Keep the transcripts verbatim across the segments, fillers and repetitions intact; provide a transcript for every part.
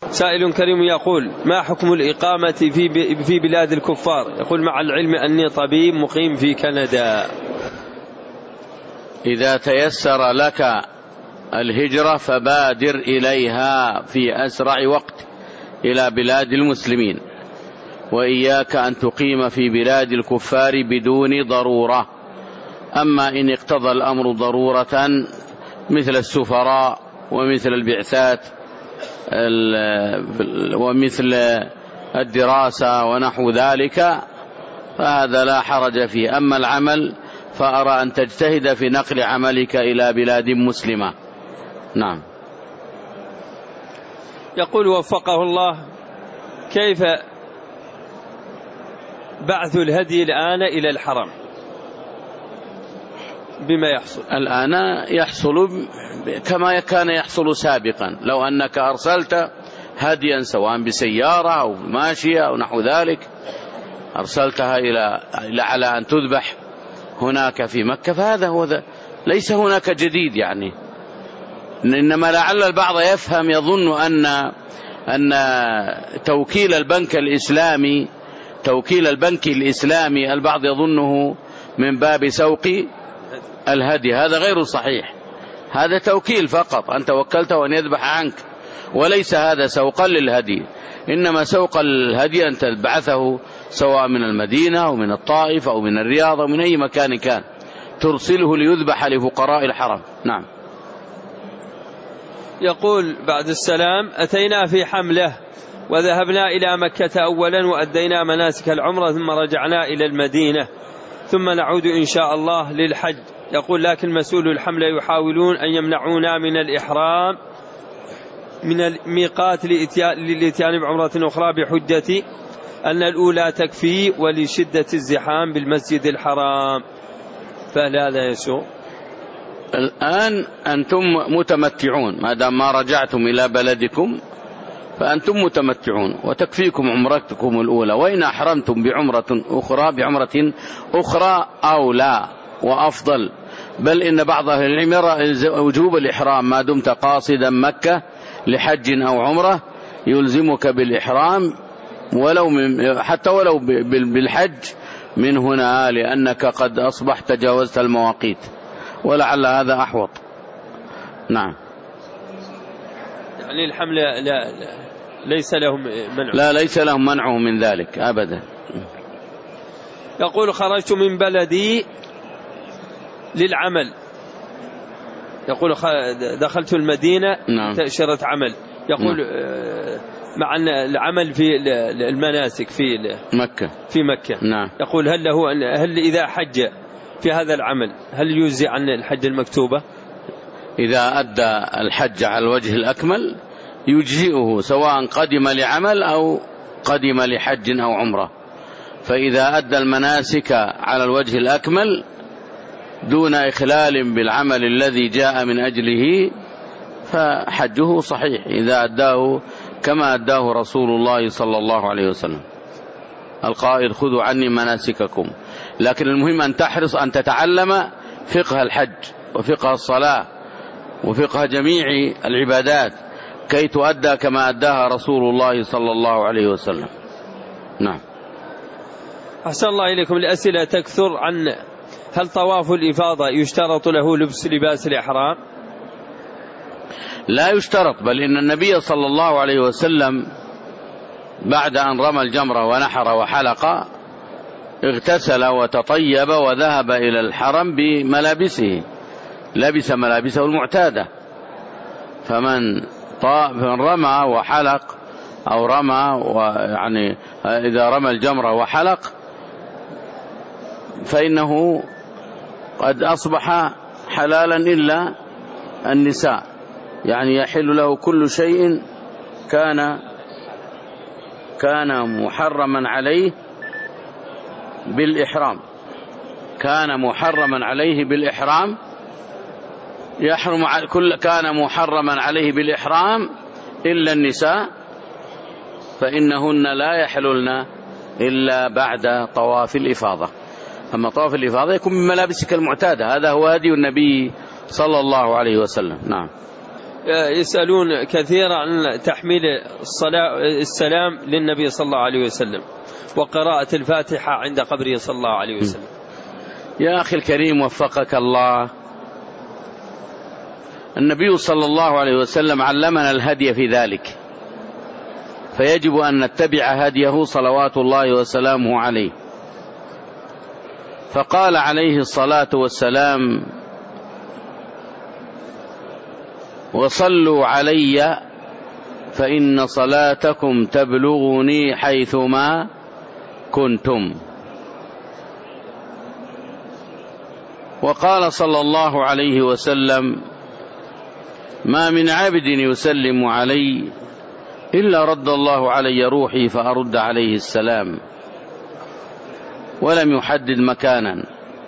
سائل كريم يقول: ما حكم الإقامة في في بلاد الكفار؟ يقول: مع العلم أني طبيب مقيم في كندا. إذا تيسر لك الهجرة فبادر إليها في أسرع وقت إلى بلاد المسلمين، وإياك أن تقيم في بلاد الكفار بدون ضرورة. أما إن اقتضى الأمر ضرورة مثل السفراء ومثل البعثات ومثل الدراسة ونحو ذلك فهذا لا حرج فيه. أما العمل فأرى أن تجتهد في نقل عملك إلى بلاد مسلمة. نعم. يقول وفقه الله: كيف بعث الهدي الآن إلى الحرم بما يحصل الآن؟ يحصل كما كان يحصل سابقا. لو أنك أرسلت هديا سواء بسيارة أو ماشية أو نحو ذلك، أرسلتها إلى على أن تذبح هناك في مكة، فهذا هو ذا، ليس هناك جديد يعني. إنما لعل البعض يفهم يظن أن أن توكيل البنك الإسلامي توكيل البنك الإسلامي البعض يظنه من باب سوق الهدي. هذا غير صحيح، هذا توكيل فقط، أنت وكلته أن يذبح عنك، وليس هذا سوقا للهدي. إنما سوق الهدي أن تبعثه سواء من المدينة أو من الطائف أو من الرياض أو من أي مكان كان، ترسله ليذبح لفقراء الحرم. نعم. يقول بعد السلام: أتينا في حملة وذهبنا إلى مكة أولا وأدينا مناسك العمرة ثم رجعنا إلى المدينة ثم نعود إن شاء الله للحج. يقول: لكن مسؤول الحملة يحاولون أن يمنعونا من الإحرام من الميقات للإتيان بعمرة أخرى بحجة أن الأولى تكفي ولشدة الزحام بالمسجد الحرام، فهل هذا يسوء؟ الآن أنتم متمتعون، ما دام ما رجعتم إلى بلدكم فأنتم متمتعون وتكفيكم عمرتكم الأولى، وإن أحرمتم بعمرة أخرى بعمرة أخرى أولى وأفضل. بل إن بعض أهل العلم يرى وجوب الإحرام ما دمت قاصدا مكة لحج أو عمرة، يلزمك بالإحرام ولو من حتى ولو بالحج من هنا، لأنك قد أصبحت تجاوزت المواقيت، ولعل هذا أحوط. نعم. يعني الحملة لا, لا ليس لهم منع؟ لا، ليس لهم منع من ذلك أبدا. يقول: خرجت من بلدي للعمل، يقول دخلت المدينة نعم. تأشيرة عمل، يقول نعم. مع العمل في المناسك في مكة في مكة نعم. يقول: هل له هل إذا حج في هذا العمل هل يجزي عن الحج المكتوبة؟ إذا أدى الحج على الوجه الأكمل يجزئه، سواء قدم لعمل أو قدم لحج أو عمرة. فإذا أدى المناسك على الوجه الأكمل دون إخلال بالعمل الذي جاء من أجله فحجه صحيح، إذا أداه كما أداه رسول الله صلى الله عليه وسلم القائل: خذوا عني مناسككم. لكن المهم أن تحرص أن تتعلم فقه الحج وفقه الصلاة وفقه جميع العبادات كي تؤدى كما أداها رسول الله صلى الله عليه وسلم. نعم. أحسن الله إليكم. الأسئلة تكثر عن هل طواف الإفاضة يشترط له لبس لباس الإحرام؟ لا يشترط، بل إن النبي صلى الله عليه وسلم بعد أن رمى الجمرة ونحر وحلق اغتسل وتطيب وذهب إلى الحرم بملابسه، لبس ملابسه المعتادة. فمن رمى وحلق أو رمى ويعني إذا رمى الجمرة وحلق فإنه قد أصبح حلالا إلا النساء، يعني يحل له كل شيء كان كان محرما عليه بالإحرام كان محرما عليه بالإحرام يحرم كل كان محرما عليه بالإحرام إلا النساء، فإنهن لا يحللن إلا بعد طواف الإفاضة. أما طواف الإفاضة يكون من ملابسك المعتادة، هذا هو هدي النبي صلى الله عليه وسلم. نعم. يسألون كثيرا عن تحميل السلام للنبي صلى الله عليه وسلم وقراءة الفاتحة عند قبره صلى الله عليه وسلم. يا أخي الكريم وفقك الله، النبي صلى الله عليه وسلم علمنا الهدي في ذلك، فيجب أن نتبع هديه صلوات الله وسلامه عليه. فقال عليه الصلاة والسلام: وصلوا علي فإن صلاتكم تبلغني حيثما كنتم. وقال صلى الله عليه وسلم: ما من عبد يسلم علي إلا رد الله علي روحي فأرد عليه السلام، ولم يحدد مكانا.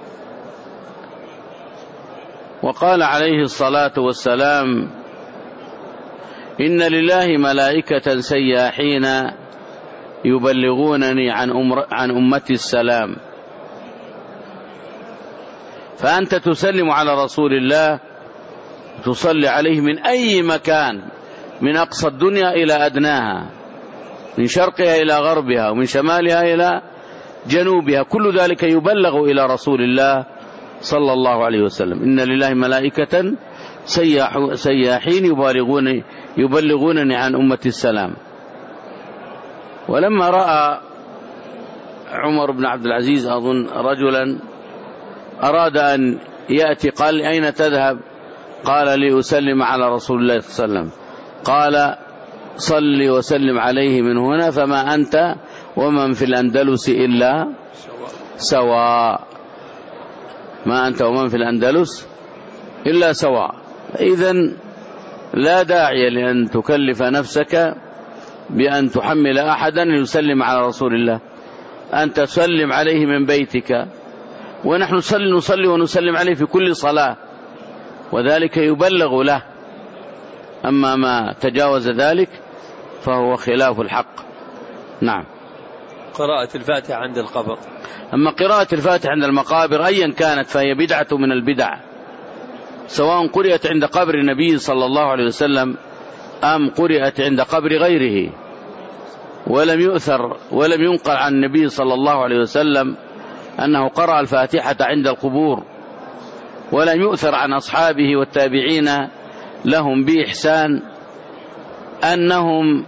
وقال عليه الصلاة والسلام: إن لله ملائكة سياحين يبلغونني عن, أمر عن أمتي السلام. فأنت تسلم على رسول الله، تصلي عليه من أي مكان، من أقصى الدنيا إلى أدناها، من شرقها إلى غربها، ومن شمالها إلى جنوبها، كل ذلك يبلغ إلى رسول الله صلى الله عليه وسلم. إن لله ملائكة سياحين يبلغونني, يبلغونني عن أمتي السلام. ولما رأى عمر بن عبد العزيز أظن رجلا أراد أن يأتي، قال: أين تذهب؟ قال: لأسلم على رسول الله صلى الله عليه وسلم. قال: صل وسلم عليه من هنا، فما أنت ومن في الأندلس إلا سواء. ما أنت ومن في الأندلس إلا سواء. إذن لا داعي لأن تكلف نفسك بأن تحمل أحدا يسلم على رسول الله. أنت تسلم عليه من بيتك، ونحن نصلي, نصلي ونسلم عليه في كل صلاة، وذلك يبلغ له. أما ما تجاوز ذلك فهو خلاف الحق. نعم. قراءة الفاتحة عند القبر. أما قراءة الفاتحة عند المقابر أيا كانت فهي بدعة من البدع، سواء قرأت عند قبر النبي صلى الله عليه وسلم أم قرأت عند قبر غيره. ولم يؤثر ولم ينقل عن النبي صلى الله عليه وسلم أنه قرأ الفاتحة عند القبور، ولم يؤثر عن أصحابه والتابعين لهم بإحسان أنهم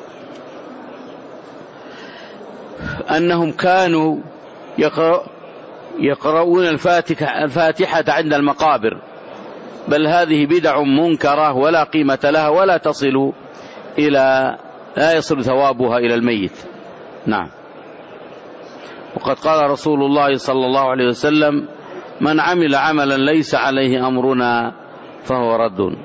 أنهم كانوا يقرؤون الفاتحة, الفاتحة عند المقابر، بل هذه بدع منكرة ولا قيمة لها ولا تصل إلى لا يصل ثوابها إلى الميت. نعم. وقد قال رسول الله صلى الله عليه وسلم: من عمل عملا ليس عليه أمرنا فهو رد.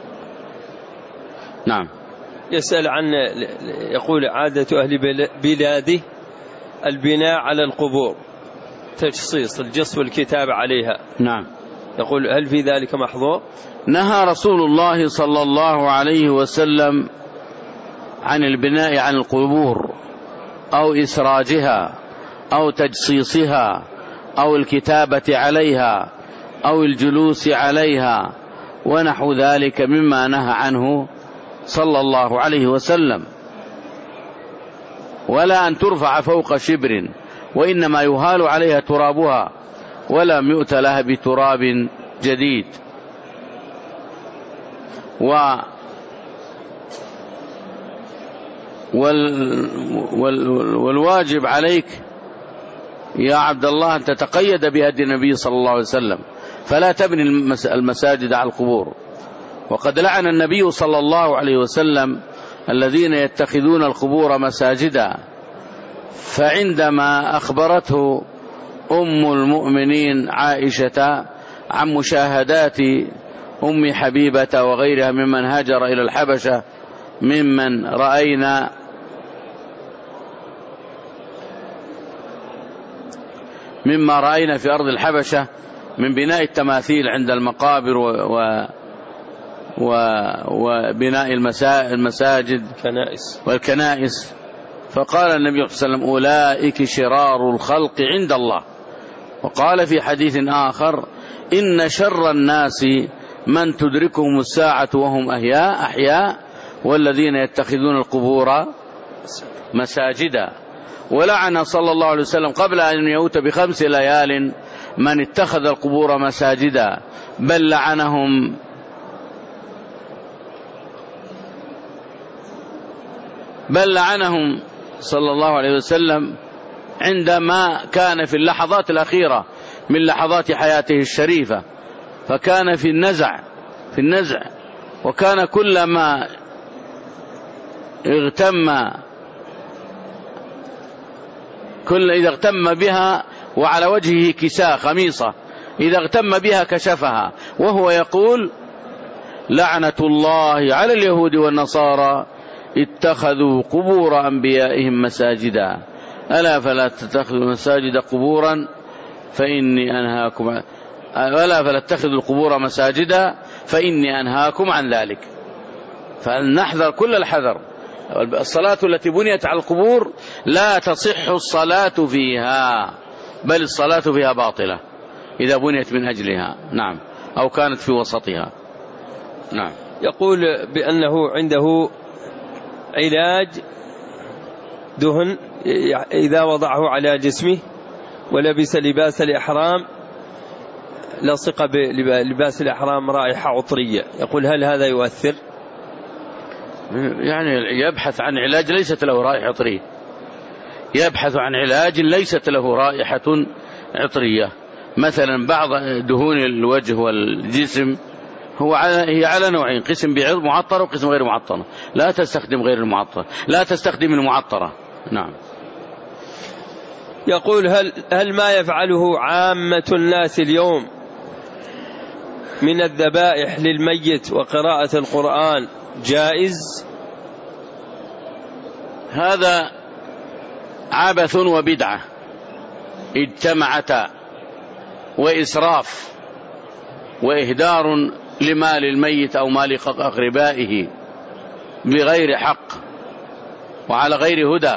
نعم. يسأل عن، يقول: عادة أهل بلاده البناء على القبور، تجصيص الجص والكتاب عليها. نعم. يقول: هل في ذلك محظور؟ نهى رسول الله صلى الله عليه وسلم عن البناء عن القبور أو إسراجها أو تجصيصها أو الكتابة عليها أو الجلوس عليها ونحو ذلك مما نهى عنه صلى الله عليه وسلم. ولا أن ترفع فوق شبر، وإنما يهال عليها ترابها ولم يؤت لها بتراب جديد. و وال وال والواجب عليك يا عبد الله أن تتقيد بهدي النبي صلى الله عليه وسلم، فلا تبني المساجد على القبور. وقد لعن النبي صلى الله عليه وسلم الذين يتخذون القبور مساجدا. فعندما أخبرته أم المؤمنين عائشة عن مشاهدات أم حبيبة وغيرها ممن هاجر إلى الحبشة ممن رأينا مما رأينا في أرض الحبشة من بناء التماثيل عند المقابر و و وبناء المساجد كنائس والكنائس، فقال النبي صلى الله عليه وسلم: أولئك شرار الخلق عند الله. وقال في حديث آخر: إن شر الناس من تدركهم الساعة وهم أحياء أحياء والذين يتخذون القبور مساجدا. ولعن صلى الله عليه وسلم قبل أن يموت بخمس ليال من اتخذ القبور مساجدا، بل لعنهم بل لعنهم صلى الله عليه وسلم عندما كان في اللحظات الأخيرة من لحظات حياته الشريفة، فكان في النزع في النزع وكان كلما اغتم كل إذا اغتم بها وعلى وجهه كساء خميصة إذا اغتم بها كشفها، وهو يقول لعنة الله على اليهود والنصارى اتخذوا قبور أنبيائهم مساجدا ألا فلا تتخذوا مساجد قبورا فإني أنهاكم ألا فلا تتخذوا القبور مساجدا فإني أنهاكم عن ذلك. فلنحذر كل الحذر. الصلاة التي بنيت على القبور لا تصح الصلاة فيها، بل الصلاة فيها باطلة إذا بنيت من أجلها، نعم، أو كانت في وسطها. نعم. يقول بأنه عنده علاج دهن إذا وضعه على جسمه ولبس لباس الإحرام لصق بلباس الإحرام رائحة عطرية، يقول هل هذا يؤثر؟ يعني يبحث عن علاج ليست له رائحة عطرية، يبحث عن علاج ليست له رائحة عطرية. مثلا بعض دهون الوجه والجسم هو هي على نوعين، قسم بعض معطرة وقسم غير معطرة، لا تستخدم غير المعطرة، لا تستخدم المعطرة. نعم. يقول هل هل ما يفعله عامة الناس اليوم من الذبائح للميت وقراءة القرآن جائز؟ هذا عبث وبدعة اجتمعتا، وإسراف وإهدار لمال الميت أو مال أقربائه بغير حق وعلى غير هدى،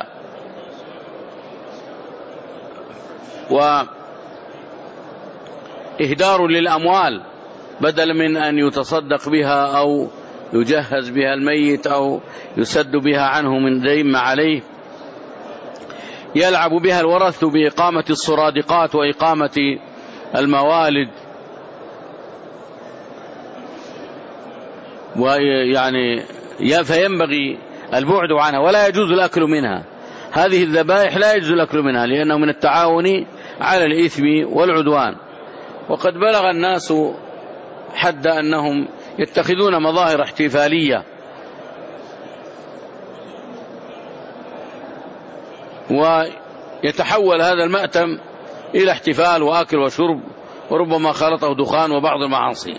وإهدار للأموال بدل من أن يتصدق بها أو يجهز بها الميت أو يسد بها عنه من دين ما عليه. يلعب بها الورث بإقامة الصرادقات وإقامة الموالد، ويعني فينبغي البعد عنها ولا يجوز الأكل منها. هذه الذبائح لا يجوز الأكل منها لأنه من التعاون على الإثم والعدوان. وقد بلغ الناس حد أنهم يتخذون مظاهر احتفالية ويتحول هذا المأتم إلى احتفال وأكل وشرب، وربما خلطه دخان وبعض المعاصي.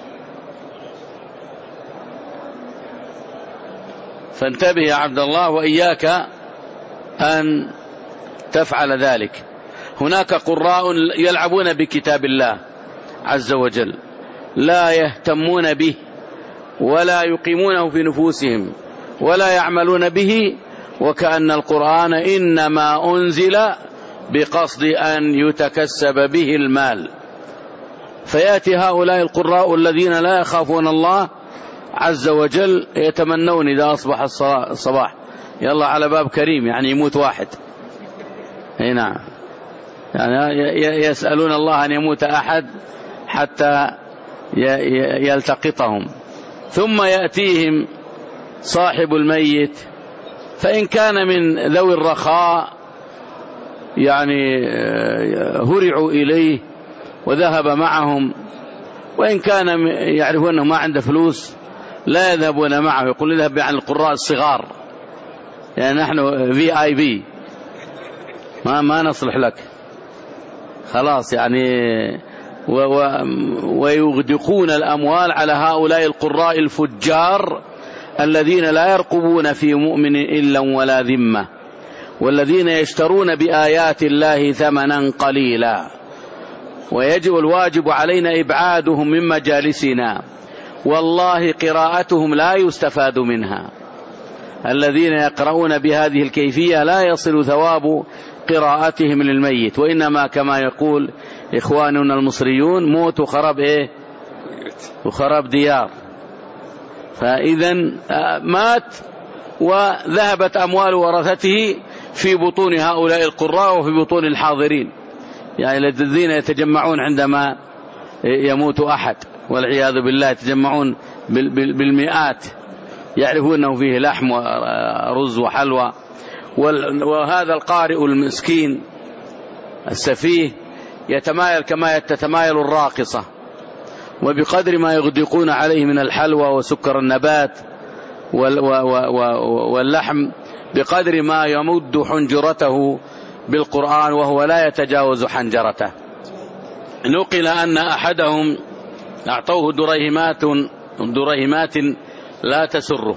فانتبه يا عبد الله وإياك أن تفعل ذلك. هناك قراء يلعبون بكتاب الله عز وجل، لا يهتمون به ولا يقيمونه في نفوسهم ولا يعملون به، وكأن القرآن إنما أنزل بقصد أن يتكسب به المال. فيأتي هؤلاء القراء الذين لا يخافون الله عز وجل يتمنون إذا أصبح الصباح يلا على باب كريم، يعني يموت واحد. هنا يعني يسألون الله أن يموت أحد حتى يلتقطهم. ثم يأتيهم صاحب الميت، فإن كان من ذوي الرخاء يعني هرعوا إليه وذهب معهم، وإن كان يعرفون أنه ما عنده فلوس لا يذهبون معه، يقول اذهب عن القراء الصغار، يعني نحن في آي بي ما ما نصلح لك خلاص يعني. و و ويغدقون الأموال على هؤلاء القراء الفجار الذين لا يرقبون في مؤمن إلا ولا ذمة، والذين يشترون بآيات الله ثمنا قليلا. ويجب الواجب علينا إبعادهم من مجالسنا، والله قراءتهم لا يستفاد منها. الذين يقرؤون بهذه الكيفية لا يصل ثواب قراءتهم للميت، وإنما كما يقول إخواننا المصريون موت خرب إيه وخراب ديار. فإذا مات وذهبت أموال ورثته في بطون هؤلاء القراء وفي بطون الحاضرين، يعني الذين يتجمعون عندما يموت أحد والعياذ بالله، يتجمعون بالمئات، يعرفون أنه فيه لحم ورز وحلوى. وهذا القارئ المسكين السفيه يتمايل كما تتمايل الراقصة، وبقدر ما يغدقون عليه من الحلوى وسكر النبات واللحم بقدر ما يمد حنجرته بالقرآن وهو لا يتجاوز حنجرته. نقل أن أحدهم أعطوه دريهمات دريهمات لا تسره،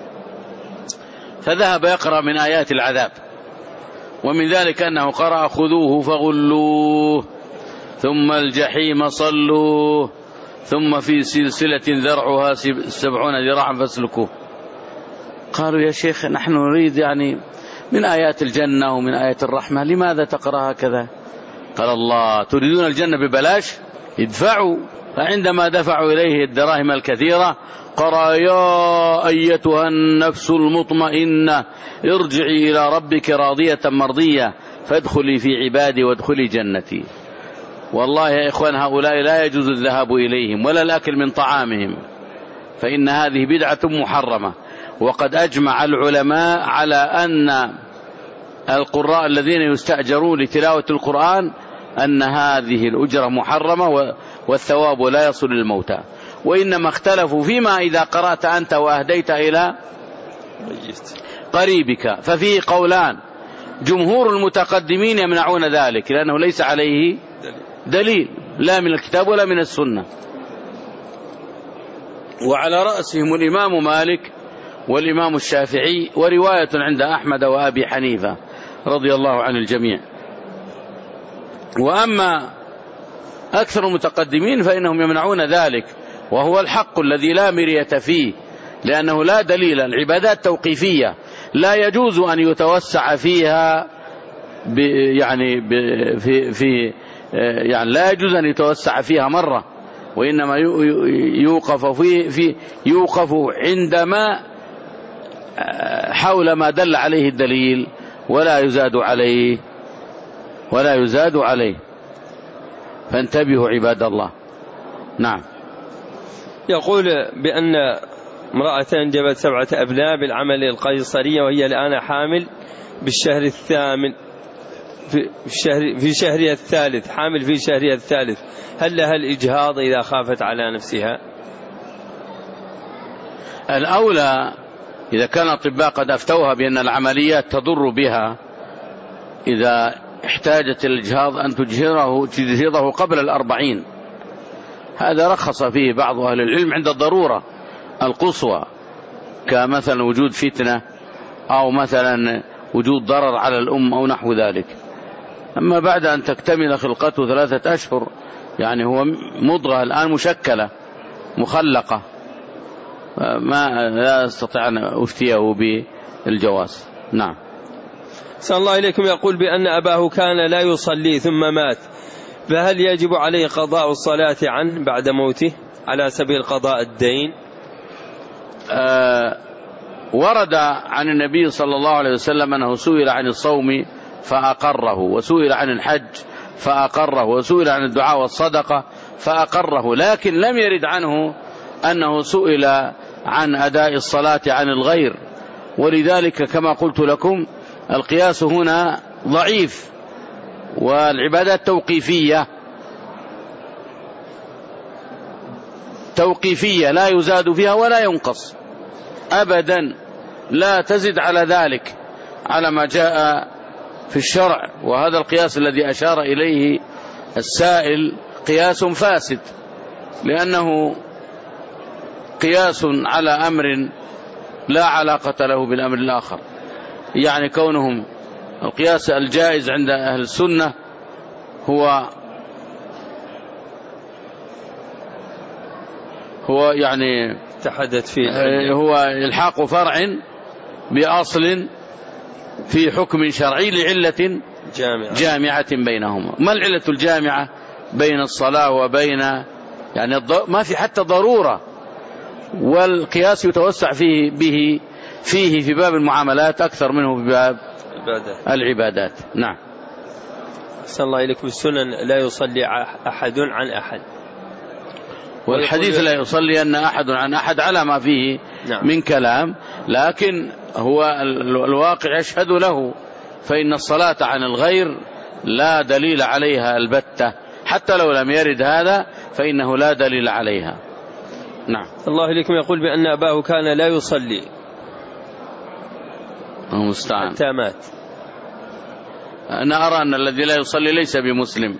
فذهب يقرأ من آيات العذاب، ومن ذلك أنه قرأ خذوه فغلوه ثم الجحيم صلوه ثم في سلسلة ذرعها سبعون ذراعا فاسلكوه. قالوا يا شيخ نحن نريد يعني من آيات الجنة ومن آيات الرحمة، لماذا تقرأ هكذا؟ قال الله تريدون الجنة ببلاش؟ ادفعوا. فعندما دفعوا إليه الدراهم الكثيرة قرأ يا أيتها النفس المطمئنة ارجعي إلى ربك راضية مرضية فادخلي في عبادي وادخلي جنتي. والله يا إخوان هؤلاء لا يجوز الذهاب إليهم ولا الأكل من طعامهم، فإن هذه بدعة محرمة. وقد أجمع العلماء على أن القراء الذين يستأجرون لتلاوة القرآن أن هذه الأجرة محرمة والثواب لا يصل للموتى، وإنما اختلفوا فيما إذا قرأت أنت وأهديت إلى قريبك، ففيه قولان. جمهور المتقدمين يمنعون ذلك لأنه ليس عليه دليل لا من الكتاب ولا من السنة، وعلى رأسهم الإمام مالك والإمام الشافعي ورواية عند أحمد وأبي حنيفة رضي الله عن الجميع. وأما أكثر المتقدمين فإنهم يمنعون ذلك، وهو الحق الذي لا مرية فيه، لأنه لا دليل. العبادات توقيفية لا يجوز أن يتوسع فيها ب يعني ب في في يعني لا يجوز أن يتوسع فيها مرة، وإنما يوقف في في يوقف عندما حول ما دل عليه الدليل ولا يزاد عليه ولا يزاد عليه. فانتبهوا عباد الله. نعم. يقول بأن امرأة أنجبت سبعة أبناء بالعمل القيصرية وهي الآن حامل بالشهر الثامن في شهر في شهرها الثالث، حامل في شهرها الثالث، هل لها الإجهاض إذا خافت على نفسها؟ الأولى إذا كان الأطباء قد أفتوها بأن العمليات تضر بها، إذا احتاجت الإجهاض أن تجهضه تجهضه قبل الأربعين. هذا رخص فيه بعض أهل العلم عند الضرورة القصوى، كمثلا وجود فتنة أو مثلا وجود ضرر على الأم أو نحو ذلك. أما بعد أن تكتمل خلقته ثلاثة أشهر، يعني هو مضغة الآن مشكلة مخلقة، ما لا أستطيع أن أفتيه بالجواز. نعم. صلى الله عليكم. يقول بأن أباه كان لا يصلي ثم مات، فهل يجب عليه قضاء الصلاة عنه بعد موته على سبيل قضاء الدين؟ آه ورد عن النبي صلى الله عليه وسلم أنه سئل عن الصوم فأقره، وسئل عن الحج فأقره، وسئل عن الدعاء والصدقة فأقره، لكن لم يرد عنه أنه سئل عن أداء الصلاة عن الغير. ولذلك كما قلت لكم القياس هنا ضعيف، والعبادات توقيفية توقيفية لا يزاد فيها ولا ينقص أبدا، لا تزد على ذلك على ما جاء في الشرع. وهذا القياس الذي أشار إليه السائل قياس فاسد، لأنه قياس على أمر لا علاقة له بالأمر الآخر. يعني كونهم القياس الجائز عند أهل السنة هو هو يعني تحدث فيه هو إلحاق فرع بأصل في حكم شرعي لعلة جامعة, جامعة بينهما. ما العلة الجامعة بين الصلاة وبين يعني ما في حتى ضرورة، والقياس يتوسع فيه به فيه في باب المعاملات أكثر منه في باب العبادات. نعم. أحسن الله إليك. بالسنن لا يصلي أحد عن أحد، والحديث لا يصلي أن أحد عن أحد على ما فيه نعم. من كلام، لكن هو الواقع يشهد له، فإن الصلاة عن الغير لا دليل عليها البتة، حتى لو لم يرد هذا فإنه لا دليل عليها. نعم. الله إليكم. يقول بأن أباه كان لا يصلي المستعان حتى مات. أنا أرى أن الذي لا يصلي ليس بمسلم،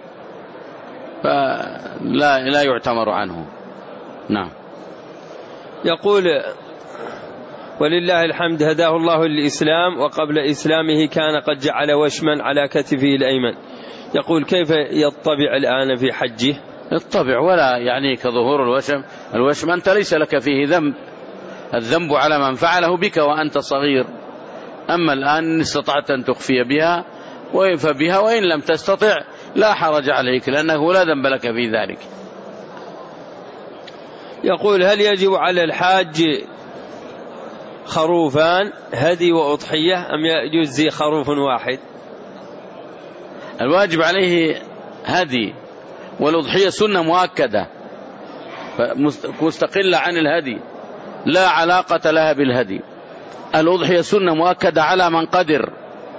فلا لا يعتمر عنه. نعم. يقول ولله الحمد هداه الله للإسلام، وقبل إسلامه كان قد جعل وشما على كتفه الأيمن. يقول كيف يطبع الآن في حجه؟ الطبع ولا يعني كظهور الوشم. الوشم أنت ليس لك فيه ذنب، الذنب على من فعله بك وأنت صغير. أما الآن إن استطعت أن تخفي بها فبها، وإن لم تستطع لا حرج عليك، لأنه لا ذنب لك في ذلك. يقول هل يجب على الحاج خروفان هدي وأضحية أم يجزي خروف واحد؟ الواجب عليه هدي، والأضحية سنة مؤكدة مستقلة عن الهدي، لا علاقة لها بالهدي. الأضحية سنة مؤكدة على من قدر،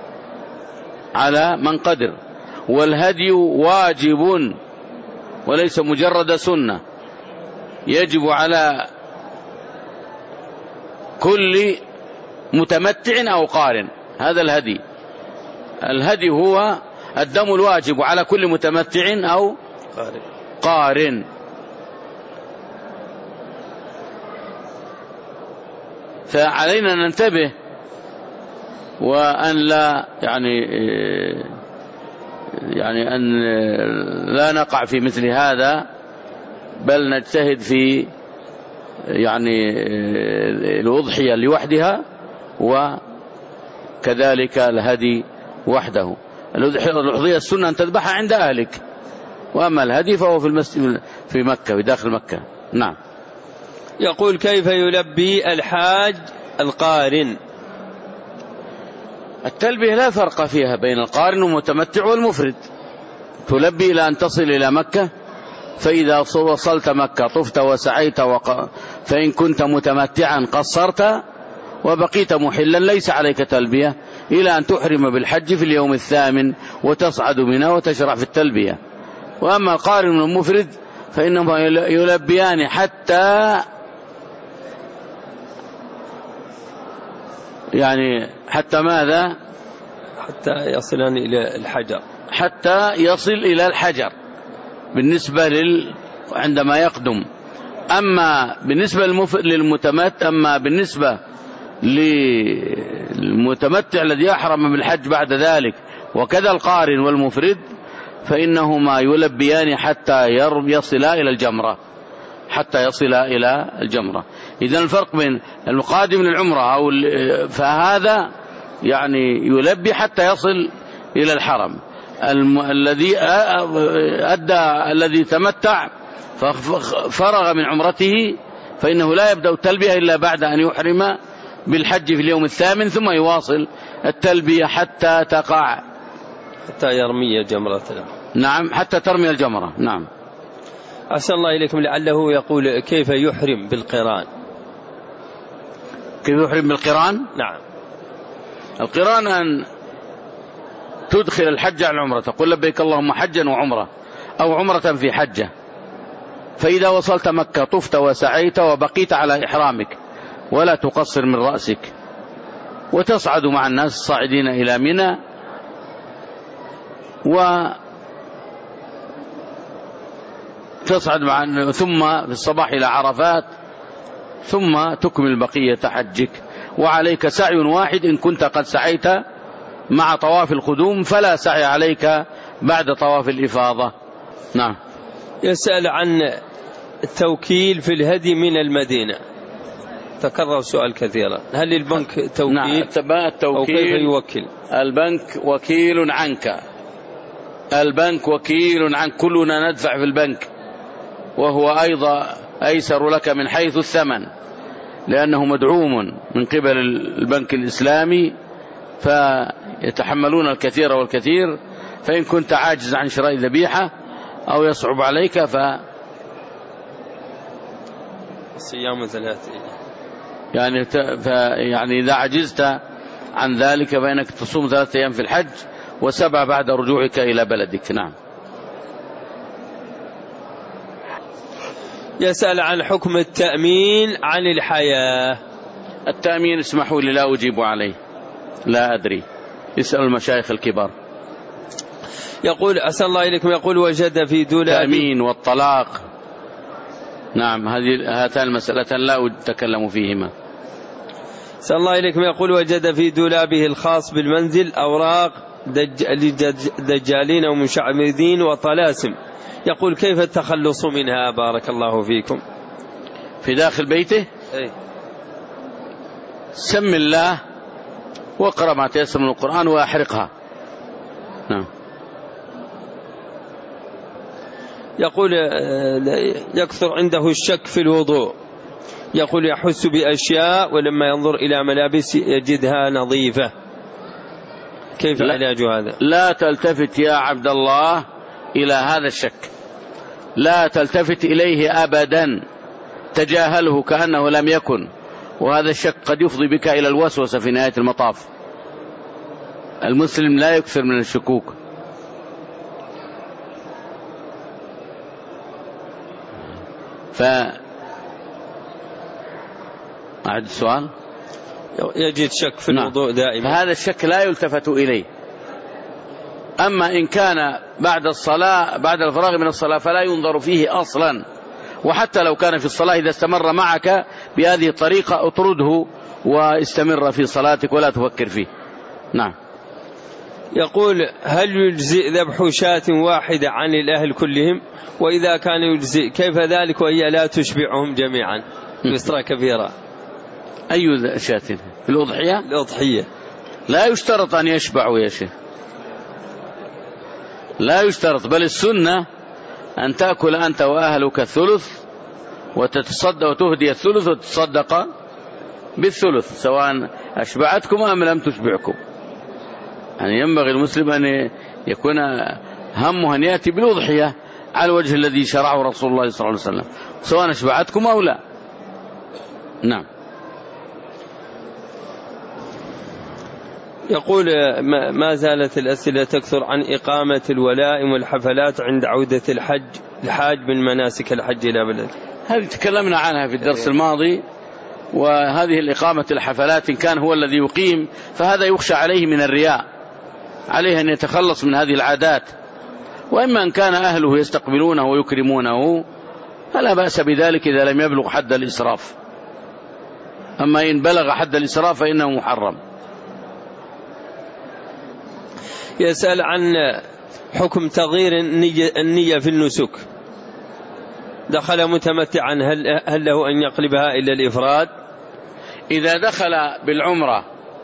على من قدر، والهدي واجب وليس مجرد سنة، يجب على كل متمتع أو قارن. هذا الهدي. الهدي هو الدم الواجب على كل متمتع أو قارن. فعلينا أن ننتبه وأن لا يعني يعني أن لا نقع في مثل هذا، بل نجتهد في يعني الأضحية لوحدها وكذلك الهدي وحده. الأضحية السنة أن تذبحها عند أهلك، وأما الهدي فهو في المسجد في مكة، في داخل مكة. نعم. يقول كيف يلبي الحاج القارن؟ التلبية لا فرق فيها بين القارن والمتمتع والمفرد. تلبي إلى أن تصل إلى مكة، فإذا وصلت مكة طفت وسعيت وق... فإن كنت متمتعا قصرت، وبقيت محلا ليس عليك تلبية إلى أن تحرم بالحج في اليوم الثامن وتصعد منها وتشرع في التلبية. وأما القارن والمفرد فإنهما يلبيان حتى يعني حتى ماذا؟ حتى يصلان إلى الحجر، حتى يصل إلى الحجر بالنسبة لل عندما يقدم. أما بالنسبة للمتمت أما بالنسبة للمتمتع الذي يحرم بالحج بعد ذلك، وكذا القارن والمفرد، فإنهما يلبيان حتى يصلا إلى الجمرة، حتى يصلا إلى الجمرة. إذن الفرق بين القادم للعمرة أو فهذا يعني يلبي حتى يصل إلى الحرم. الذي أدى الذي تمتع ففرغ من عمرته فإنه لا يبدأ التلبية إلا بعد أن يحرم بالحج في اليوم الثامن، ثم يواصل التلبية حتى تقع، حتى يرمي جمرة. نعم، حتى ترمي الجمرة. نعم. أسأل الله إليكم. لعله يقول كيف يحرم بالقران؟ كيف يحرم بالقران؟ نعم. القران أن تدخل الحج على العمرة، تقول لبيك اللهم حجا وعمرة، أو عمرة في حجة. فإذا وصلت مكة طفت وسعيت وبقيت على إحرامك، ولا تقصر من رأسك، وتصعد مع الناس الصاعدين إلى منى، وتصعد مع ثم في الصباح إلى عرفات، ثم تكمل بقية حجك. وعليك سعي واحد إن كنت قد سعيت مع طواف القدوم، فلا سعي عليك بعد طواف الإفاضة. نعم. يسأل عن التوكيل في الهدي من المدينة، تكرر سؤال كثيرا. هل البنك توكيل؟ نعم. التوكيل أو كيف يوكل؟ البنك وكيل عنك، البنك وكيل عن كلنا ندفع في البنك، وهو أيضا أيسر لك من حيث الثمن، لأنه مدعوم من قبل البنك الإسلامي، فيتحملون الكثير والكثير. فإن كنت عاجز عن شراء ذبيحة أو يصعب عليك ف صيام ثلاثة يعني ت... ف... يعني إذا عجزت عن ذلك فإنك تصوم ثلاثة أيام في الحج وسبع بعد رجوعك إلى بلدك. نعم. يسأل عن حكم التأمين عن الحياة. التأمين اسمحوا لي لا أجيب عليه، لا أدري، اسأل المشايخ الكبار. يقول أسأل الله إليكم، يقول وجد في دولاب التأمين والطلاق، نعم، هذه هاتان المسألتان لا أتكلم فيهما. أسأل الله إليكم، يقول وجد في دولابه الخاص بالمنزل أوراق دج... دجالين ومشعوذين وطلاسم، يقول كيف التخلص منها بارك الله فيكم؟ في داخل بيته أي. سم الله واقرأ ما تيسر من القرآن وأحرقها. نعم. يقول يكثر عنده الشك في الوضوء، يقول يحس بأشياء ولما ينظر إلى ملابس يجدها نظيفة، كيف علاج هذا؟ لا تلتفت يا عبد الله إلى هذا الشك، لا تلتفت إليه أبدا، تجاهله كأنه لم يكن، وهذا الشك قد يفضي بك إلى الوسوسة في نهاية المطاف. المسلم لا يكثر من الشكوك. ف أعد السؤال. يجد شك في الوضوء دائما، فهذا الشك لا يلتفت إليه. أما إن كان بعد الصلاة بعد الفراغ من الصلاة فلا ينظر فيه أصلا، وحتى لو كان في الصلاة إذا استمر معك بهذه الطريقة اطرده واستمر في صلاتك ولا تفكر فيه. نعم. يقول هل يجزئ ذبح شاة واحدة عن الأهل كلهم؟ وإذا كان يجزئ كيف ذلك وهي لا تشبعهم جميعا بسرعة كبيرة؟ أي شاة؟ في الأضحية؟ الأضحية لا يشترط أن يشبعوا يا شيخ، لا يشترط، بل السنة أن تأكل أنت وأهلك الثلث وتتصدق وتهدي الثلث وتتصدق بالثلث سواء أشبعتكم أم لم تشبعكم. يعني ينبغي المسلم أن يكون همه أن يأتي بالأضحية على الوجه الذي شرعه رسول الله صلى الله عليه وسلم سواء أشبعتكم أو لا. نعم. يقول ما زالت الأسئلة تكثر عن إقامة الولائم والحفلات عند عودة الحج الحاج من مناسك الحج إلى بلد. هذه تكلمنا عنها في الدرس الماضي، وهذه الإقامة الحفلات إن كان هو الذي يقيم فهذا يخشى عليه من الرياء، عليه أن يتخلص من هذه العادات، وإما أن كان أهله يستقبلونه ويكرمونه فلا بأس بذلك إذا لم يبلغ حد الإسراف، أما إن بلغ حد الإسراف فإنه محرم. يسأل عن حكم تغيير النية, النية في النسك، دخل متمتعا هل, هل له أن يقلبها إلى الإفراد؟ إذا دخل بالعمرة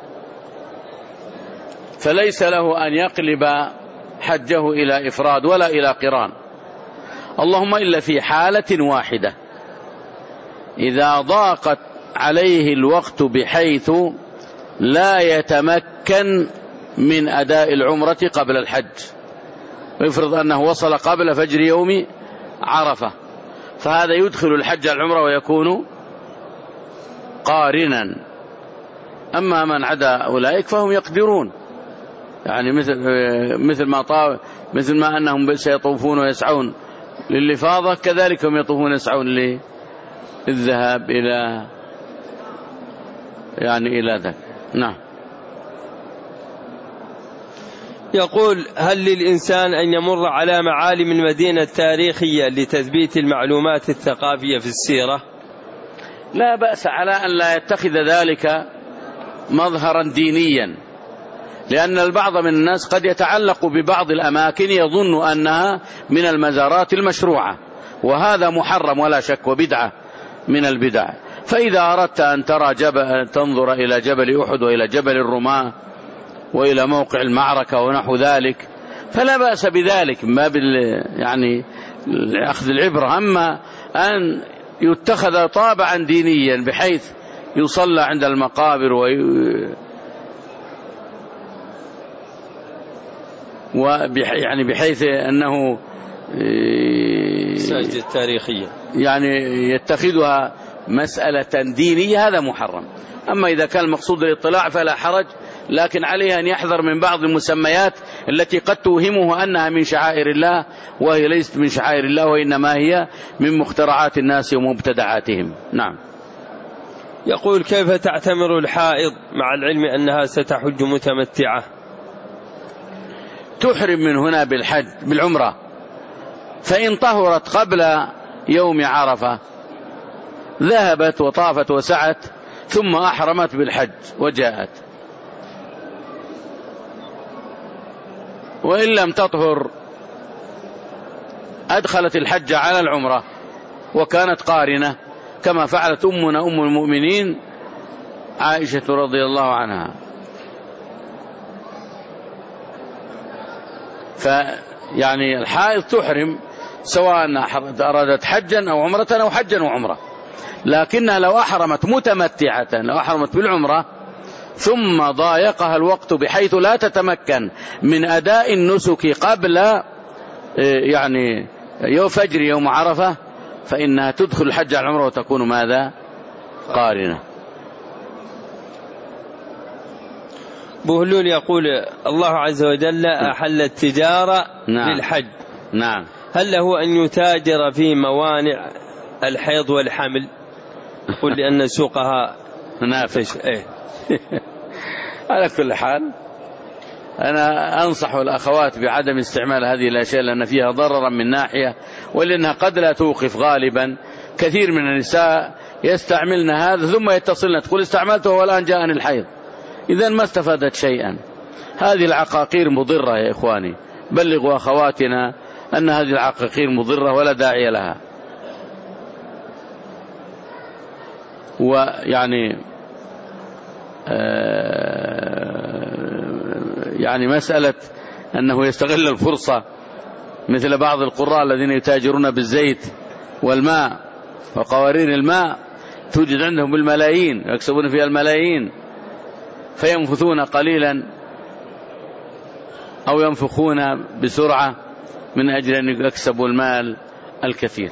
فليس له أن يقلب حجه إلى إفراد ولا إلى قران، اللهم إلا في حالة واحدة، إذا ضاقت عليه الوقت بحيث لا يتمكن من أداء العمرة قبل الحج، ويفرض أنه وصل قبل فجر يوم عرفة، فهذا يدخل الحج العمرة ويكون قارنا. أما من عدا أولئك فهم يقدرون، يعني مثل مثل ما طاف مثل ما أنهم سيطوفون ويسعون للإفاضة كذلك هم يطوفون ويسعون للذهاب إلى يعني إلى ذاك. نعم. يقول هل للإنسان أن يمر على معالم المدينة التاريخية لتثبيت المعلومات الثقافية في السيرة؟ لا بأس على أن لا يتخذ ذلك مظهرا دينيا، لأن البعض من الناس قد يتعلق ببعض الأماكن يظن أنها من المزارات المشروعة، وهذا محرم ولا شك وبدعة من البدع. فإذا أردت أن ترى جبل تنظر إلى جبل أحد وإلى جبل الرماة وإلى موقع المعركة ونحو ذلك فلا بأس بذلك، ما بال يعني لأخذ العبرة. أما أن يتخذ طابعا دينيا بحيث يصلى عند المقابر وي... وبح... يعني بحيث أنه مساجد تاريخية يعني يتخذها مسألة دينية، هذا محرم. أما إذا كان المقصود الاطلاع فلا حرج، لكن عليه أن يحذر من بعض المسميات التي قد توهمه أنها من شعائر الله وهي ليست من شعائر الله، وإنما هي من مخترعات الناس ومبتدعاتهم. نعم. يقول: كيف تعتمر الحائض مع العلم أنها ستحج متمتعة؟ تحرم من هنا بالحج بالعمرة، فإن طهرت قبل يوم عرفة ذهبت وطافت وسعت ثم أحرمت بالحج وجاءت، وإن لم تطهر أدخلت الحج على العمرة وكانت قارنة، كما فعلت أمنا أم المؤمنين عائشة رضي الله عنها. فيعني الحائض تحرم سواء أرادت حجا أو عمرة أو حجا وعمرة، لكنها لو أحرمت متمتعة، لو أحرمت بالعمرة ثم ضايقها الوقت بحيث لا تتمكن من أداء النسك قبل يعني يوم فجر يوم عرفة، فإنها تدخل الحج على العمرة وتكون ماذا؟ قارنة. بهلول يقول: الله عز وجل أحل التجارة نعم. للحج. نعم. هل له أن يتاجر في موانع الحيض والحمل؟ قل لأن سوقها نافش. إيه. على كل حال أنا أنصح الأخوات بعدم استعمال هذه الأشياء لأن فيها ضررا من ناحية، ولأنها قد لا توقف. غالبا كثير من النساء يستعملن هذا ثم يتصلن تقول استعملته والآن جاءني الحيض، إذن ما استفادت شيئا. هذه العقاقير مضرة يا إخواني، بلغوا أخواتنا أن هذه العقاقير مضرة ولا داعي لها. ويعني يعني مسألة أنه يستغل الفرصة مثل بعض القراء الذين يتاجرون بالزيت والماء وقوارير الماء، توجد عندهم بالملايين، يكسبون فيها الملايين، فينفثون قليلا أو ينفخون بسرعة من أجل أن يكسبوا المال الكثير.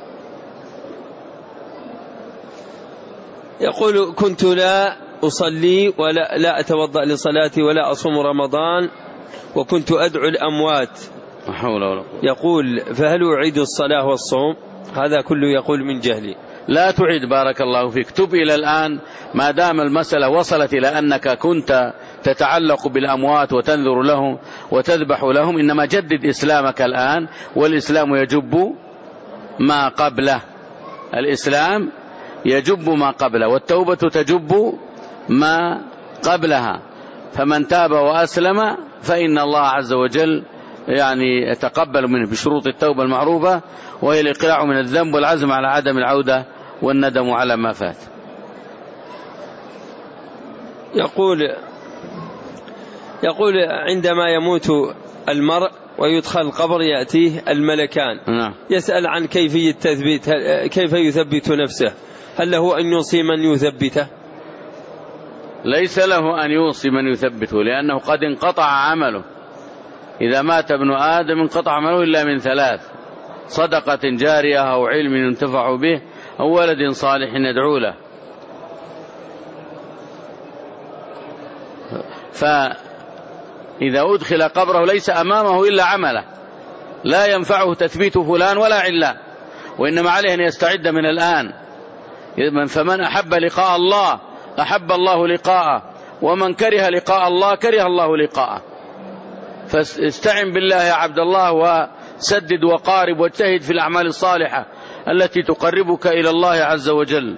يقول: كنت لا أصلي ولا لا أتوضأ لصلاتي ولا أصوم رمضان وكنت أدعو الأموات. حول ولا قوة. يقول: فهل أعيد الصلاة والصوم؟ هذا كله يقول من جهلي. لا تعيد، بارك الله فيك. تب إلى الآن ما دام المسألة وصلت إلى أنك كنت تتعلق بالأموات وتنذر لهم وتذبح لهم، إنما جدد إسلامك الآن، والإسلام يجب ما قبله. الإسلام يجب ما قبله، والتوبة تجب ما قبلها. فمن تاب وأسلم فإن الله عز وجل يعني يتقبل منه بشروط التوبة المعروفة، وهي الإقلاع من الذنب والعزم على عدم العودة والندم على ما فات. يقول يقول عندما يموت المرء ويدخل القبر يأتيه الملكان. نعم. يسأل عن كيفية تثبيت، كيف يثبت نفسه؟ هل له أن يوصي من يثبته؟ ليس له أن يوصي من يثبته، لأنه قد انقطع عمله. إذا مات ابن آدم انقطع عمله إلا من ثلاث: صدقة جارية أو علم ينتفع به أو ولد صالح يدعو له. فإذا أدخل قبره ليس أمامه إلا عمله، لا ينفعه تثبيت فلان ولا علان، وإنما عليه أن يستعد من الآن. فمن أحب لقاء الله أحب الله لقاءه، ومن كره لقاء الله كره الله لقاءه. فاستعن بالله يا عبد الله، وسدد وقارب واجتهد في الأعمال الصالحة التي تقربك إلى الله عز وجل.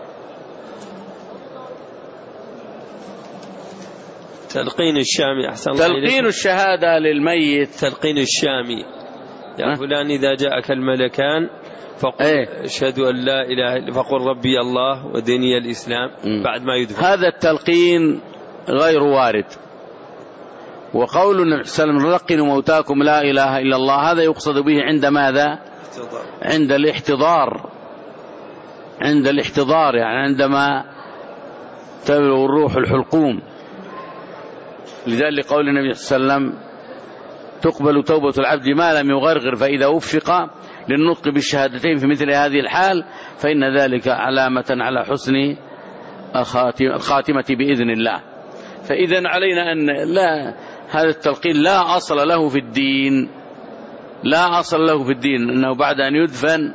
تلقين الشامي أحسن. تلقين الشهادة للميت. تلقين الشامي: يا فلان إذا جاءك الملكان فقل ايه؟ اشهد أن لا إله إلا، فقل ربي الله وديني الإسلام. م. بعد ما يدفع. هذا التلقين غير وارد، وقول النبي صلى الله عليه وسلم لقنوا موتاكم لا إله إلا الله، هذا يقصد به عند ماذا؟ عند الاحتضار، عند الاحتضار يعني عندما تبلغ الروح الحلقوم. لذلك قول النبي صلى الله عليه وسلم تقبل توبة العبد ما لم يغرغر، فإذا وفق للنطق بالشهادتين في مثل هذه الحال فإن ذلك علامة على حسن الخاتمة بإذن الله. فإذا علينا أن لا، هذا التلقين لا أصل له في الدين، لا أصل له في الدين، أنه بعد أن يدفن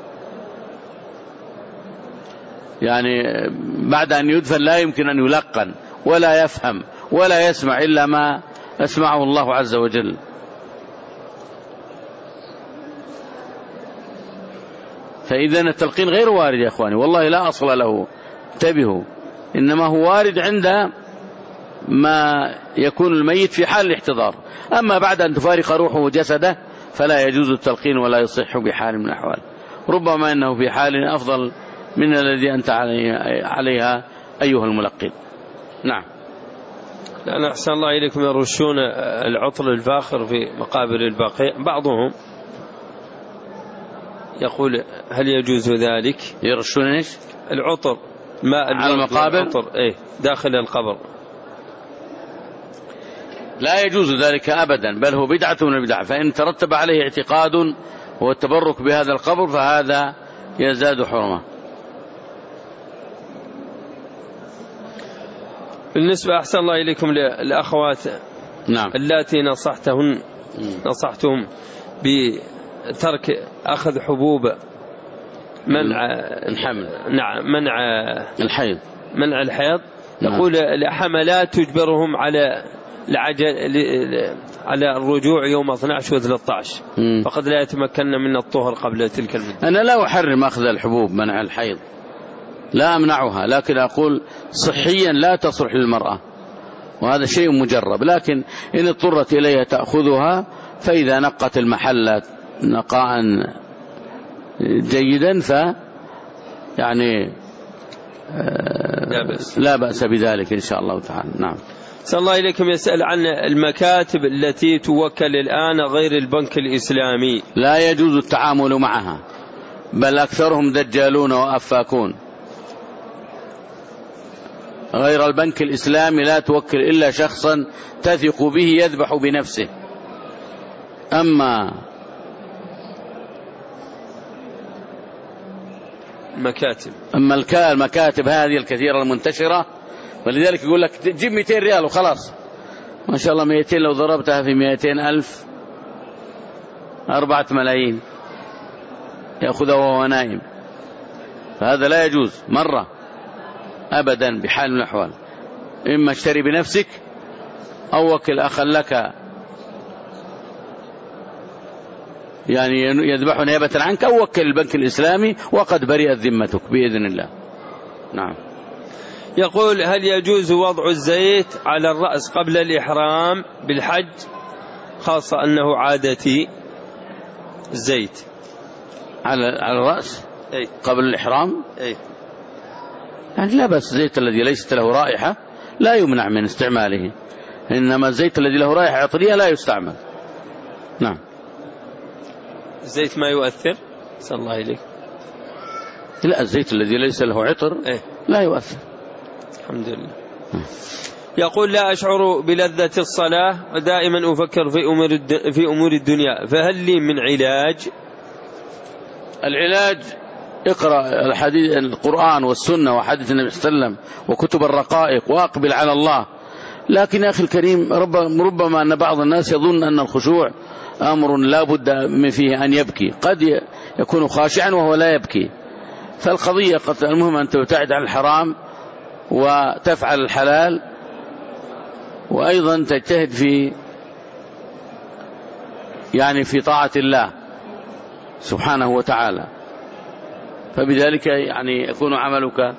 يعني بعد أن يدفن لا يمكن أن يلقن ولا يفهم ولا يسمع إلا ما أسمعه الله عز وجل. فإذا التلقين غير وارد يا أخواني، والله لا أصل له، انتبهوا، إنما هو وارد عند ما يكون الميت في حال الاحتضار. أما بعد أن تفارق روحه جسده فلا يجوز التلقين ولا يصح بحال من الأحوال، ربما أنه في حال أفضل من الذي أنت عليها أيها الملقين. نعم. لأن أحسن الله إليكم يرشون العطر الفاخر في مقابر البقيع، بعضهم يقول هل يجوز ذلك؟ يرشون إيش؟ العطر ماء على المقابر، العطر إيه داخل القبر. لا يجوز ذلك أبدا، بل هو بدعة من البدع، فإن ترتب عليه اعتقاد والتبرك بهذا القبر فهذا يزداد حرمة. بالنسبة أحسن الله إليكم للأخوات نعم اللاتي نصحتهن نصحتهم بترك أخذ حبوب منع الحمل، نعم منع الحيض، منع الحيض، يقول الحملات تجبرهم على العجل على الرجوع يوم اثني عشر و ثلاثة عشر، فقد لا يتمكن من الطهر قبل تلك المدة. أنا لا أحرم أخذ الحبوب منع الحيض، لا أمنعها، لكن أقول صحيا لا تصلح للمرأة، وهذا شيء مجرب، لكن إن اضطرت إليها تأخذها، فإذا نقت المحل نقاء جيدا ف يعني لا بأس. لا بأس بذلك إن شاء الله تعالى. نعم. صلى الله إليكم يسأل عن المكاتب التي توكل الآن غير البنك الإسلامي. لا يجوز التعامل معها، بل أكثرهم دجالون وأفاكون. غير البنك الإسلامي لا توكل إلا شخصا تثق به يذبح بنفسه. أما مكاتب أما المكاتب هذه الكثيرة المنتشرة، ولذلك يقول لك جيب مئتين ريال وخلاص، ما شاء الله مئتين لو ضربتها في مئتين ألف أربعة ملايين يأخذها وهو نائم، فهذا لا يجوز مرة أبدا بحال من الأحوال. إما اشتري بنفسك أو وكل أخا لك يعني يذبح نيابة عنك، أو وكل البنك الإسلامي وقد برئت ذمتك بإذن الله. نعم. يقول هل يجوز وضع الزيت على الرأس قبل الإحرام بالحج، خاصة أنه عادتي الزيت على على الرأس أي. قبل الإحرام أي. يعني لا بس الزيت الذي ليست له رائحة لا يمنع من استعماله، إنما الزيت الذي له رائحة عطرية لا يستعمل. نعم. الزيت ما يؤثر؟ صلى الله عليك. لا، الزيت الذي ليس له عطر إيه؟ لا يؤثر. الحمد لله. يقول لا أشعر بلذة الصلاة ودائما أفكر في أمور في أمور الدنيا، فهل لي من علاج؟ العلاج اقرأ الحديث القرآن والسنة وحديث النبي صلى الله عليه وسلم وكتب الرقائق وأقبل على الله. لكن يا أخي الكريم ربما أن بعض الناس يظن أن الخشوع أمر لا بد من فيه أن يبكي، قد يكون خاشعا وهو لا يبكي. فالقضية قد المهم أن تبتعد عن الحرام وتفعل الحلال، وأيضا تجتهد في يعني في طاعة الله سبحانه وتعالى، فبذلك يعني يكون عملك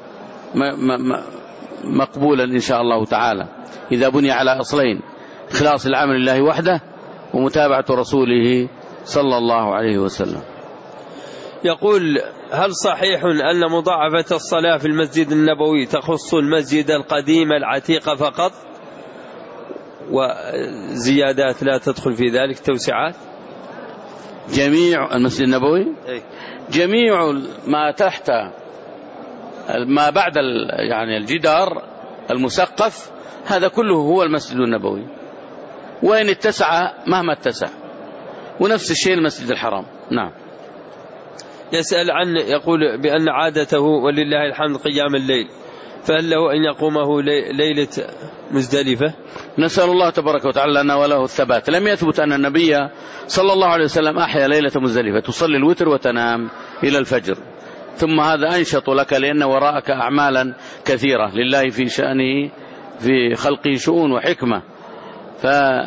مقبولا إن شاء الله تعالى إذا بني على أصلين: إخلاص العمل لله وحده ومتابعة رسوله صلى الله عليه وسلم. يقول هل صحيح أن مضاعفة الصلاة في المسجد النبوي تخص المسجد القديم العتيق فقط، وزيادات لا تدخل في ذلك، توسعات؟ جميع المسجد النبوي جميع ما تحت ما بعد يعني الجدار المسقف هذا كله هو المسجد النبوي، وإن اتسع مهما اتسع، ونفس الشيء المسجد الحرام. نعم. يسأل عن يقول بأن عادته ولله الحمد قيام الليل، فهل له أن يقومه ليلة مزدلفة؟ نسأل الله تبارك وتعالى لنا وله الثبات. لم يثبت أن النبي صلى الله عليه وسلم أحيا ليلة مزدلفة، تصلي الوتر وتنام إلى الفجر، ثم هذا أنشط لك لأن وراءك أعمالا كثيرة لله في شأنه في خلقه شؤون وحكمة. ف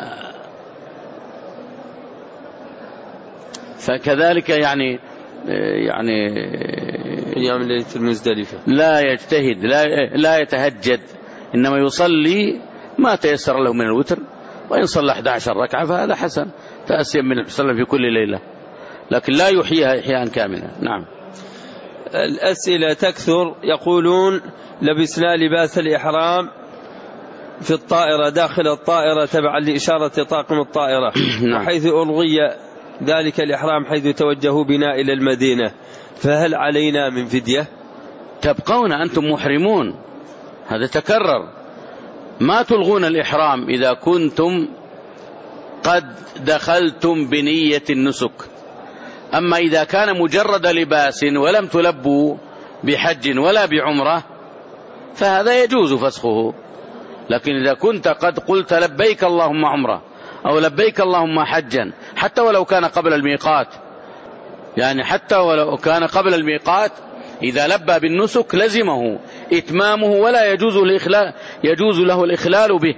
فكذلك يعني يعني أيام ليلة المزدلفة لا يجتهد لا لا يتهجد، إنما يصلي ما تيسر له من الوتر، وإن صلى أحد عشر ركعة فهذا حسن تأسيا من الصلاة في كل ليلة، لكن لا يحييها إحياء كاملا. نعم. الأسئلة تكثر، يقولون لبسنا لباس الإحرام في الطائرة داخل الطائرة تبعا لإشارة طاقم الطائرة وحيث ألغي ذلك الإحرام حيث توجهوا بنا إلى المدينة، فهل علينا من فدية؟ تبقون أنتم محرمون، هذا تكرر، ما تلغون الإحرام إذا كنتم قد دخلتم بنية النسك. أما إذا كان مجرد لباس ولم تلبوا بحج ولا بعمرة فهذا يجوز فسخه، لكن إذا كنت قد قلت لبيك اللهم عمرة أو لبيك اللهم حجا حتى ولو كان قبل الميقات، يعني حتى ولو كان قبل الميقات إذا لبى بالنسك لزمه إتمامه ولا يجوز الإخلال يجوز له الإخلال به.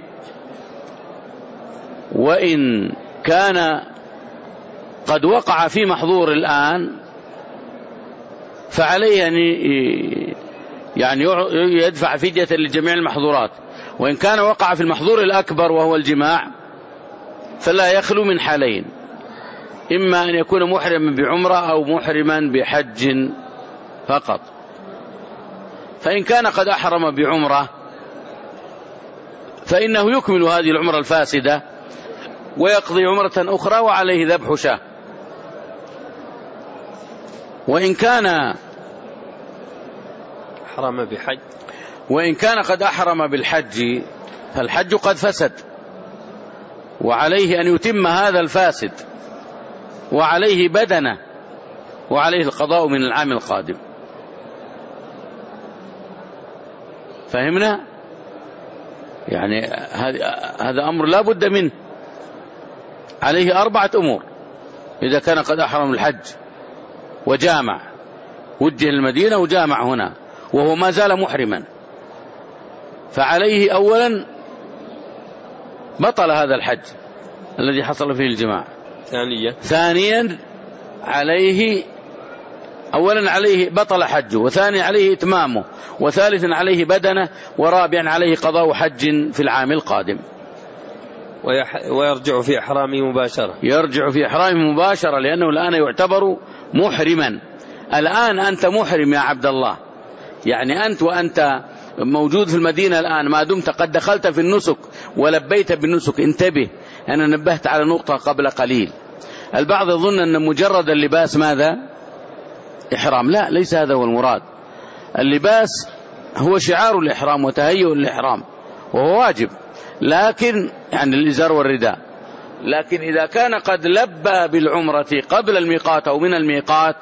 وإن كان قد وقع في محظور الآن فعليه أن يعني يدفع فدية لجميع المحظورات، وإن كان وقع في المحظور الأكبر وهو الجماع فلا يخلو من حالين، إما أن يكون محرما بعمرة أو محرما بحج فقط. فإن كان قد أحرم بعمرة فإنه يكمل هذه العمرة الفاسدة ويقضي عمرة أخرى وعليه ذبح شاة. وإن كان أحرم بحج وإن كان قد أحرم بالحج فالحج قد فسد وعليه أن يتم هذا الفاسد، وعليه بدنه، وعليه القضاء من العام القادم. فهمنا؟ يعني هذا أمر لا بد منه. عليه أربعة أمور إذا كان قد أحرم الحج وجامع، وجه المدينة وجامع هنا وهو ما زال محرما، فعليه أولا بطل هذا الحج الذي حصل فيه الجماع. ثانيا ثانيا عليه أولا عليه بطل حجه، وثانيا عليه إتمامه، وثالثا عليه بدنه، ورابعا عليه قضاء حج في العام القادم. ويرجع في إحرامه مباشرة يرجع في إحرامه مباشرة لأنه الآن يعتبر محرما. الآن أنت محرم يا عبد الله، يعني أنت وأنت موجود في المدينة الآن ما دمت قد دخلت في النسك ولبيت بالنسك. انتبه، أنا نبهت على نقطة قبل قليل. البعض يظن أن مجرد اللباس ماذا؟ إحرام. لا، ليس هذا هو المراد. اللباس هو شعار الإحرام وتهيئ الإحرام وهو واجب، لكن يعني الإزار والرداء. لكن إذا كان قد لبى بالعمرة قبل الميقات أو من الميقات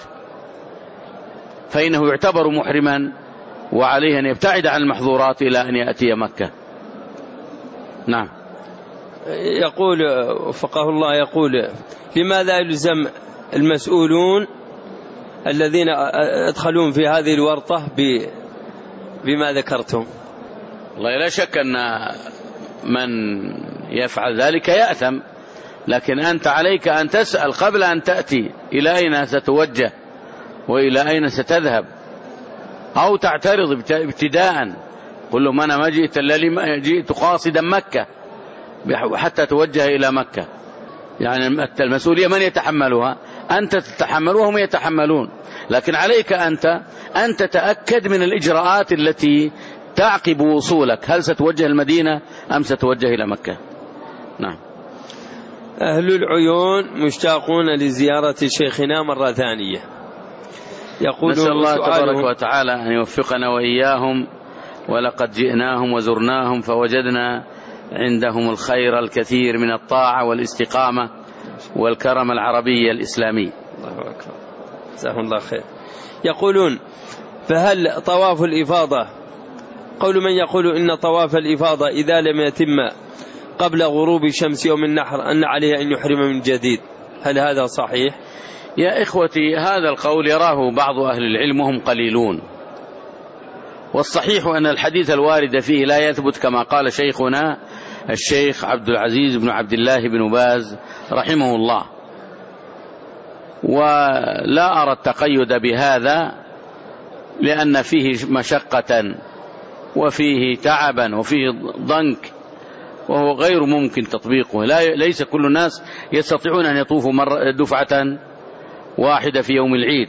فإنه يعتبر محرما، وعليه أن يبتعد عن المحظورات إلى أن يأتي مكة. نعم. يقول وفقه الله، يقول لماذا يلزم المسؤولون الذين يدخلون في هذه الورطة بما ذكرتم؟ والله لا شك أن من يفعل ذلك يأثم، لكن أنت عليك أن تسأل قبل أن تأتي إلى أين ستوجه وإلى أين ستذهب، أو تعترض ابتداء، قل لهم أنا ما جئت إلا جئت قاصدا مكة حتى توجه إلى مكة. يعني المسؤولية من يتحملها؟ أنت تتحمل وهم يتحملون، لكن عليك أنت أن تتأكد من الإجراءات التي تعقب وصولك، هل ستوجه المدينة أم ستوجه إلى مكة. نعم. أهل العيون مشتاقون لزيارة شيخنا مرة ثانية. يقول نسأل الله تبارك وتعالى أن يوفقنا وإياهم، ولقد جئناهم وزرناهم فوجدنا عندهم الخير الكثير من الطاعة والاستقامة والكرم العربي الإسلامي. الله أكبر، جزاهم الله خير. يقولون فهل طواف الإفاضة، قول من يقول إن طواف الإفاضة إذا لم يتم قبل غروب شمس يوم النحر أن عليه أن يحرم من جديد، هل هذا صحيح؟ يا إخوتي، هذا القول يراه بعض أهل العلم وهم قليلون، والصحيح أن الحديث الوارد فيه لا يثبت كما قال شيخنا الشيخ عبد العزيز بن عبد الله بن باز رحمه الله. ولا أرى التقيد بهذا لأن فيه مشقة وفيه تعبا وفيه ضنك، وهو غير ممكن تطبيقه. لا ليس كل الناس يستطيعون أن يطوفوا مرة دفعة واحدة في يوم العيد،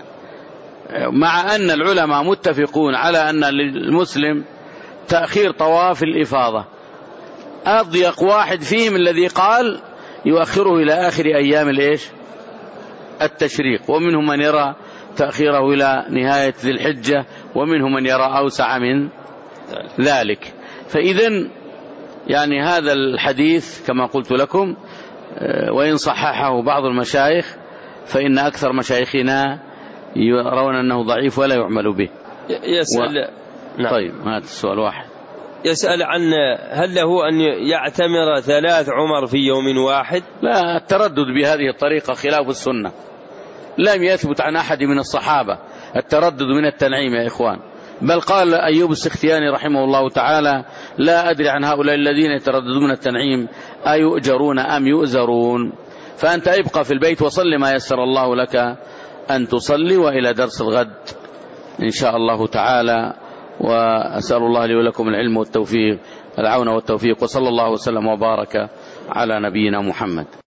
مع أن العلماء متفقون على أن للمسلم تأخير طواف الإفاضة. أضيق واحد فيهم الذي قال يؤخره إلى آخر أيام الإيش التشريق، ومنهم من يرى تأخيره إلى نهاية ذي الحجة، ومنهم من يرى أوسع من ذلك. فإذن يعني هذا الحديث كما قلت لكم، وإن صححه بعض المشايخ فإن أكثر مشايخنا يرون أنه ضعيف ولا يعمل به. يسأل و... نعم. طيب هذا السؤال واحد. يسأل عن هل له أن يعتمر ثلاث عمر في يوم واحد؟ لا، التردد بهذه الطريقة خلاف السنة، لم يثبت عن أحد من الصحابة التردد من التنعيم يا إخوان. بل قال أيوب السختياني رحمه الله تعالى: لا أدري عن هؤلاء الذين يترددون التنعيم أيؤجرون أم يؤزرون. فأنت ابقى في البيت وصل ما يسر الله لك أن تصلي، وإلى درس الغد إن شاء الله تعالى. وأسأل الله لي ولكم العلم والتوفيق، العون والتوفيق، وصلى الله وسلم وبارك على نبينا محمد.